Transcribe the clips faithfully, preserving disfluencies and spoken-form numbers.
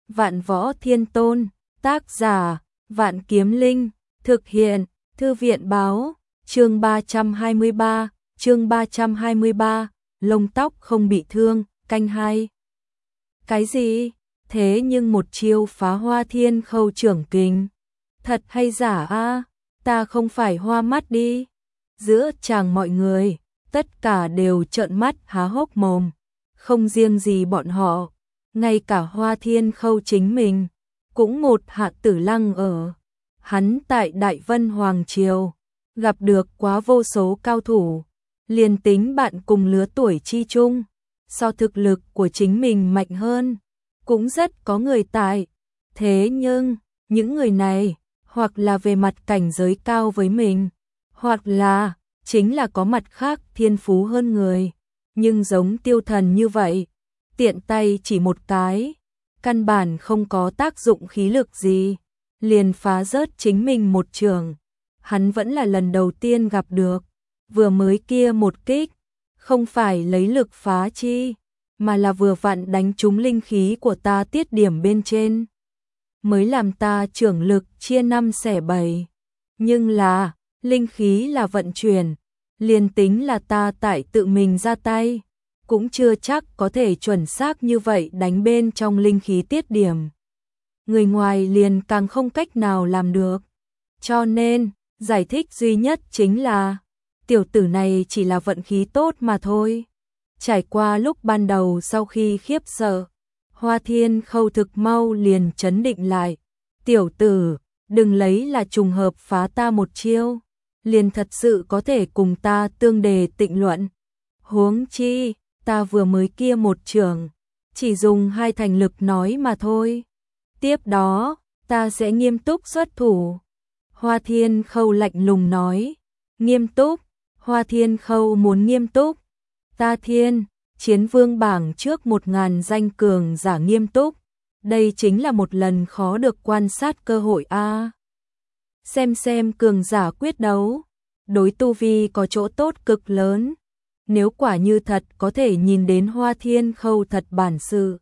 Vạn Võ Thiên Tôn, tác giả, Vạn Kiếm Linh, thực hiện, Thư viện báo, chương ba trăm hai mươi ba, chương ba trăm hai mươi ba, lông tóc không bị thương, canh hai. Cái gì? Thế nhưng một chiêu phá Hoa Thiên Khâu trưởng kình. Thật hay giả a? Ta không phải hoa mắt đi. Giữa chàng mọi người, tất cả đều trợn mắt há hốc mồm. Không riêng gì bọn họ, ngay cả Hoa Thiên Khâu chính mình, cũng một Hạ Tử Lăng ở. Hắn tại Đại Vân Hoàng Triều, gặp được quá vô số cao thủ, liền tính bạn cùng lứa tuổi chi chung, so thực lực của chính mình mạnh hơn, cũng rất có người tại. Thế nhưng, những người này, hoặc là về mặt cảnh giới cao với mình, hoặc là, chính là có mặt khác thiên phú hơn người. Nhưng giống Tiêu Thần như vậy, tiện tay chỉ một cái, căn bản không có tác dụng khí lực gì, liền phá rớt chính mình một trường. Hắn vẫn là lần đầu tiên gặp được, vừa mới kia một kích, không phải lấy lực phá chi, mà là vừa vặn đánh trúng linh khí của ta tiết điểm bên trên, mới làm ta trưởng lực chia năm xẻ bảy. Nhưng là, linh khí là vận chuyển, liền tính là ta tại tự mình ra tay, cũng chưa chắc có thể chuẩn xác như vậy đánh bên trong linh khí tiết điểm. Người ngoài liền càng không cách nào làm được. Cho nên, giải thích duy nhất chính là, tiểu tử này chỉ là vận khí tốt mà thôi. Trải qua lúc ban đầu sau khi khiếp sợ, Hoa Thiên Khâu thực mau liền chấn định lại. Tiểu tử, đừng lấy là trùng hợp phá ta một chiêu, liền thật sự có thể cùng ta tương đề tịnh luận. Huống chi, ta vừa mới kia một trường, chỉ dùng hai thành lực nói mà thôi. Tiếp đó, ta sẽ nghiêm túc xuất thủ. Hoa Thiên Khâu lạnh lùng nói. Nghiêm túc? Hoa Thiên Khâu muốn nghiêm túc. Ta thiên, chiến vương bảng trước một ngàn danh cường giả nghiêm túc. Đây chính là một lần khó được quan sát cơ hội a. Xem xem cường giả quyết đấu, đối tu vi có chỗ tốt cực lớn. Nếu quả như thật có thể nhìn đến Hoa Thiên Khâu thật bản sự,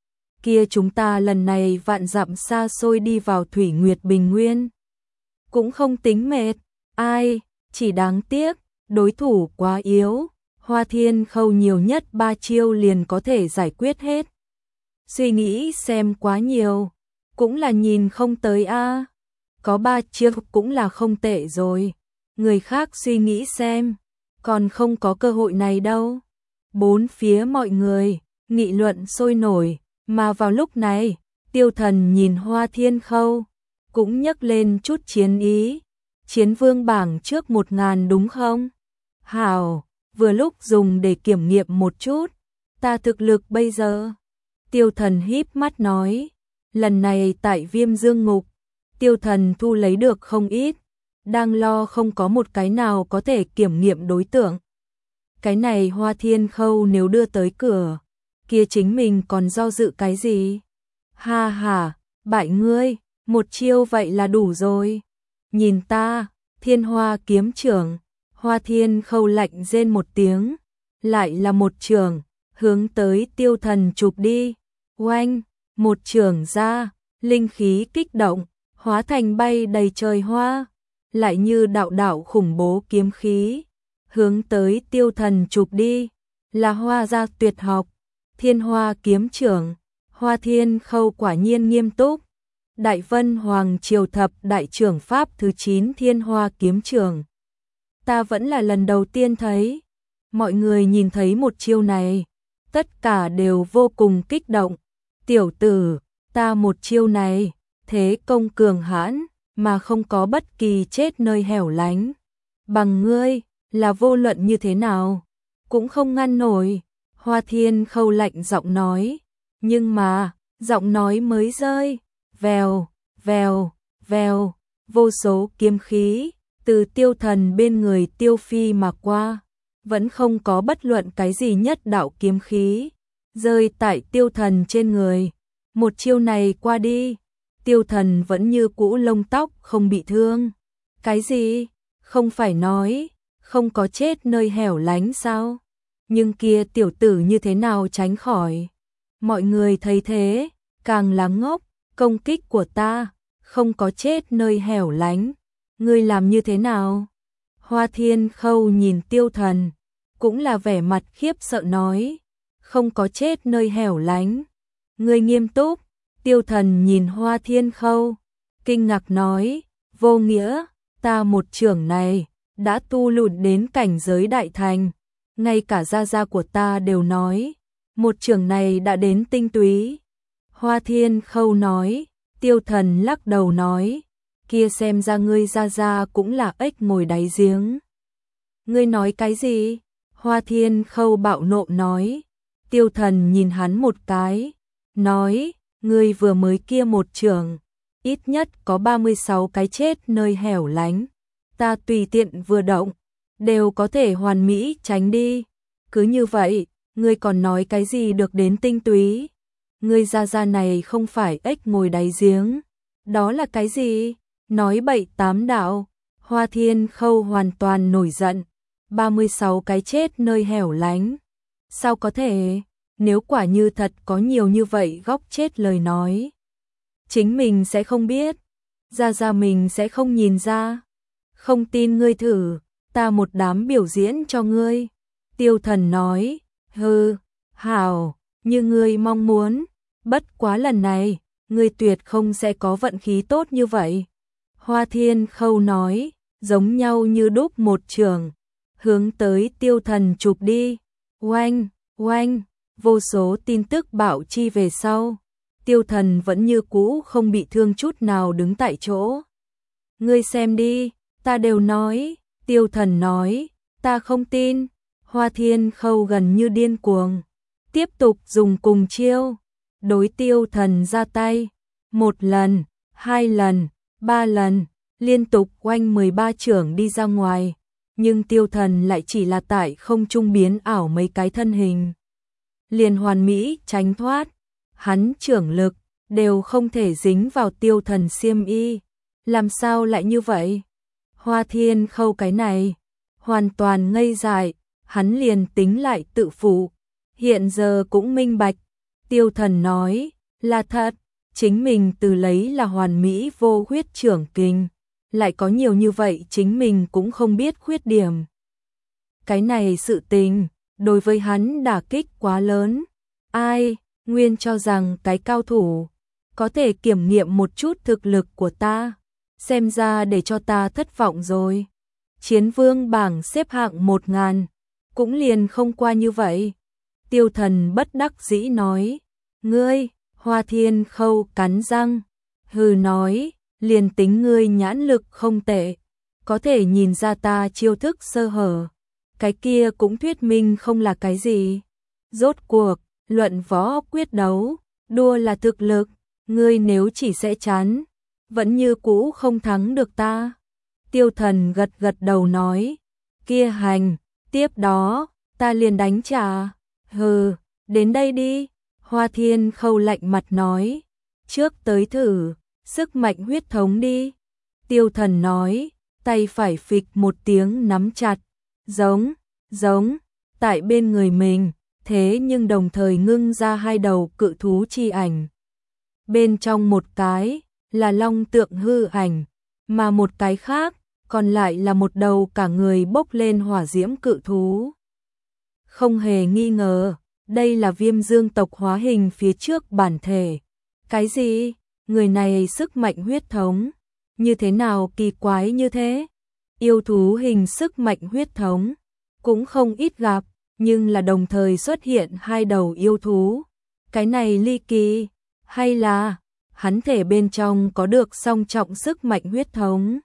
kia chúng ta lần này vạn dặm xa xôi đi vào Thủy Nguyệt Bình Nguyên, cũng không tính mệt. Ai, chỉ đáng tiếc, đối thủ quá yếu. Hoa Thiên Khâu nhiều nhất ba chiêu liền có thể giải quyết hết. Suy nghĩ xem quá nhiều, cũng là nhìn không tới a. Có ba chiêu cũng là không tệ rồi. Người khác suy nghĩ xem, còn không có cơ hội này đâu. Bốn phía mọi người nghị luận sôi nổi, mà vào lúc này, Tiêu Thần nhìn Hoa Thiên Khâu, cũng nhấc lên chút chiến ý. Chiến vương bảng trước một ngàn đúng không? Hảo, vừa lúc dùng để kiểm nghiệm một chút, ta thực lực bây giờ. Tiêu Thần híp mắt nói, lần này tại Viêm Dương Ngục, Tiêu Thần thu lấy được không ít, đang lo không có một cái nào có thể kiểm nghiệm đối tượng. Cái này Hoa Thiên Khâu nếu đưa tới cửa, kia chính mình còn do dự cái gì? Ha ha, bại ngươi, một chiêu vậy là đủ rồi. Nhìn ta, Thiên Hoa kiếm trưởng. Hoa Thiên Khâu lạnh rên một tiếng, lại là một trường, hướng tới Tiêu Thần chụp đi. Oanh, một trường ra, linh khí kích động, hóa thành bay đầy trời hoa, lại như đạo đạo khủng bố kiếm khí, hướng tới Tiêu Thần chụp đi, là Hoa gia tuyệt học, Thiên Hoa kiếm trưởng. Hoa Thiên Khâu quả nhiên nghiêm túc. Đại Vân Hoàng Triều thập đại trưởng pháp thứ chín Thiên Hoa kiếm trưởng. Ta vẫn là lần đầu tiên thấy. Mọi người nhìn thấy một chiêu này, tất cả đều vô cùng kích động. Tiểu tử, ta một chiêu này, thế công cường hãn, mà không có bất kỳ chết nơi hẻo lánh. Bằng ngươi, là vô luận như thế nào, cũng không ngăn nổi. Hoa Thiên Khâu lạnh giọng nói. Nhưng mà, giọng nói mới rơi, vèo, vèo, vèo, vô số kiếm khí từ Tiêu Thần bên người tiêu phi mà qua, vẫn không có bất luận cái gì nhất đạo kiếm khí rơi tại Tiêu Thần trên người. Một chiêu này qua đi, Tiêu Thần vẫn như cũ lông tóc không bị thương. Cái gì? Không phải nói không có chết nơi hẻo lánh sao? Nhưng kia tiểu tử như thế nào tránh khỏi? Mọi người thấy thế, càng là ngốc, công kích của ta, không có chết nơi hẻo lánh. Ngươi làm như thế nào? Hoa Thiên Khâu nhìn Tiêu Thần, cũng là vẻ mặt khiếp sợ nói, không có chết nơi hẻo lánh. Ngươi nghiêm túc? Tiêu Thần nhìn Hoa Thiên Khâu, kinh ngạc nói, vô nghĩa, ta một trưởng này, đã tu luyện đến cảnh giới đại thành, ngay cả gia gia của ta đều nói, một trưởng này đã đến tinh túy. Hoa Thiên Khâu nói, Tiêu Thần lắc đầu nói, kia xem ra ngươi gia gia cũng là ếch ngồi đáy giếng. Ngươi nói cái gì? Hoa Thiên Khâu bạo nộ nói. Tiêu Thần nhìn hắn một cái, nói, ngươi vừa mới kia một trường, ít nhất có ba mươi sáu cái chết nơi hẻo lánh, ta tùy tiện vừa động, đều có thể hoàn mỹ tránh đi. Cứ như vậy, ngươi còn nói cái gì được đến tinh túy? Ngươi gia gia này không phải ếch ngồi đáy giếng, đó là cái gì? Nói bậy tám đạo. Hoa Thiên Khâu hoàn toàn nổi giận, ba mươi sáu cái chết nơi hẻo lánh. Sao có thể, nếu quả như thật có nhiều như vậy góc chết lời nói. Chính mình sẽ không biết, gia gia mình sẽ không nhìn ra. Không tin ngươi thử, ta một đám biểu diễn cho ngươi. Tiêu Thần nói, hừ, hảo, như ngươi mong muốn, bất quá lần này, ngươi tuyệt không sẽ có vận khí tốt như vậy. Hoa Thiên Khâu nói, giống nhau như đúc một trường, hướng tới Tiêu Thần chụp đi. Oanh, oanh, vô số tin tức bạo chi về sau. Tiêu Thần vẫn như cũ không bị thương chút nào đứng tại chỗ. Ngươi xem đi, ta đều nói. Tiêu Thần nói, ta không tin. Hoa Thiên Khâu gần như điên cuồng, tiếp tục dùng cùng chiêu, đối Tiêu Thần ra tay. Một lần, hai lần, ba lần, liên tục oanh mười ba chưởng đi ra ngoài, nhưng Tiêu Thần lại chỉ là tại không trung biến ảo mấy cái thân hình, liền hoàn mỹ tránh thoát. Hắn chưởng lực đều không thể dính vào Tiêu Thần xiêm y, làm sao lại như vậy? Hoa Thiên Khâu cái này hoàn toàn ngây dại, hắn liền tính lại tự phụ, hiện giờ cũng minh bạch. Tiêu Thần nói, là thật, chính mình từ lấy là hoàn mỹ vô huyết trưởng kình, lại có nhiều như vậy chính mình cũng không biết khuyết điểm. Cái này sự tình, đối với hắn đả kích quá lớn. Ai, nguyên cho rằng cái cao thủ, có thể kiểm nghiệm một chút thực lực của ta, xem ra để cho ta thất vọng rồi. Chiến vương bảng xếp hạng một ngàn, cũng liền không qua như vậy. Tiêu Thần bất đắc dĩ nói, ngươi, Hoa Thiên Khâu cắn răng, hừ nói, liền tính ngươi nhãn lực không tệ, có thể nhìn ra ta chiêu thức sơ hở, cái kia cũng thuyết minh không là cái gì. Rốt cuộc, luận võ quyết đấu, đua là thực lực, ngươi nếu chỉ sẽ chán, vẫn như cũ không thắng được ta. Tiêu Thần gật gật đầu nói, kia hành, tiếp đó, ta liền đánh trả. Hừ, đến đây đi. Hoa Thiên Khâu lạnh mặt nói, trước tới thử sức mạnh huyết thống đi. Tiêu Thần nói, tay phải phịch một tiếng nắm chặt, giống, giống, tại bên người mình, thế nhưng đồng thời ngưng ra hai đầu cự thú chi ảnh. Bên trong một cái là long tượng hư ảnh, mà một cái khác còn lại là một đầu cả người bốc lên hỏa diễm cự thú. Không hề nghi ngờ, đây là Viêm Dương tộc hóa hình phía trước bản thể. Cái gì? Người này sức mạnh huyết thống, như thế nào kỳ quái như thế? Yêu thú hình sức mạnh huyết thống, cũng không ít gặp, nhưng là đồng thời xuất hiện hai đầu yêu thú. Cái này ly kỳ, hay là hắn thể bên trong có được song trọng sức mạnh huyết thống?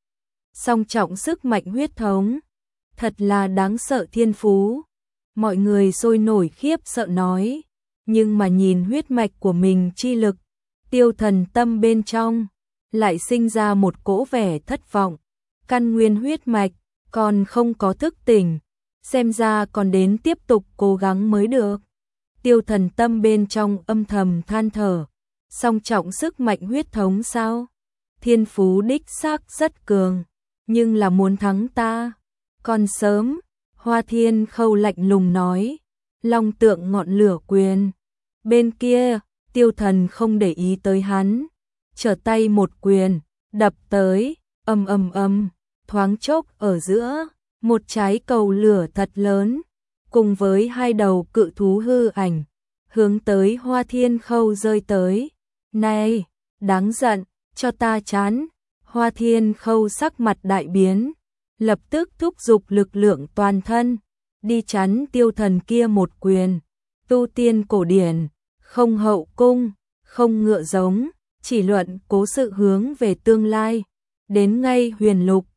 Song trọng sức mạnh huyết thống, thật là đáng sợ thiên phú. Mọi người sôi nổi khiếp sợ nói, nhưng mà nhìn huyết mạch của mình chi lực, Tiêu Thần tâm bên trong lại sinh ra một cỗ vẻ thất vọng. Căn nguyên huyết mạch còn không có thức tỉnh, xem ra còn đến tiếp tục cố gắng mới được. Tiêu Thần tâm bên trong âm thầm than thở, song trọng sức mạnh huyết thống sao? Thiên phú đích xác rất cường, nhưng là muốn thắng ta còn sớm. Hoa Thiên Khâu lạnh lùng nói, long tượng ngọn lửa quyền. Bên kia, Tiêu Thần không để ý tới hắn, trở tay một quyền, đập tới, ầm ầm ầm, thoáng chốc ở giữa, một trái cầu lửa thật lớn, cùng với hai đầu cự thú hư ảnh, hướng tới Hoa Thiên Khâu rơi tới. Này, đáng giận, cho ta chán. Hoa Thiên Khâu sắc mặt đại biến, lập tức thúc giục lực lượng toàn thân, đi chắn Tiêu Thần kia một quyền. Tu tiên cổ điển, không hậu cung, không ngựa giống, chỉ luận cố sự hướng về tương lai. Đến ngay huyền lục,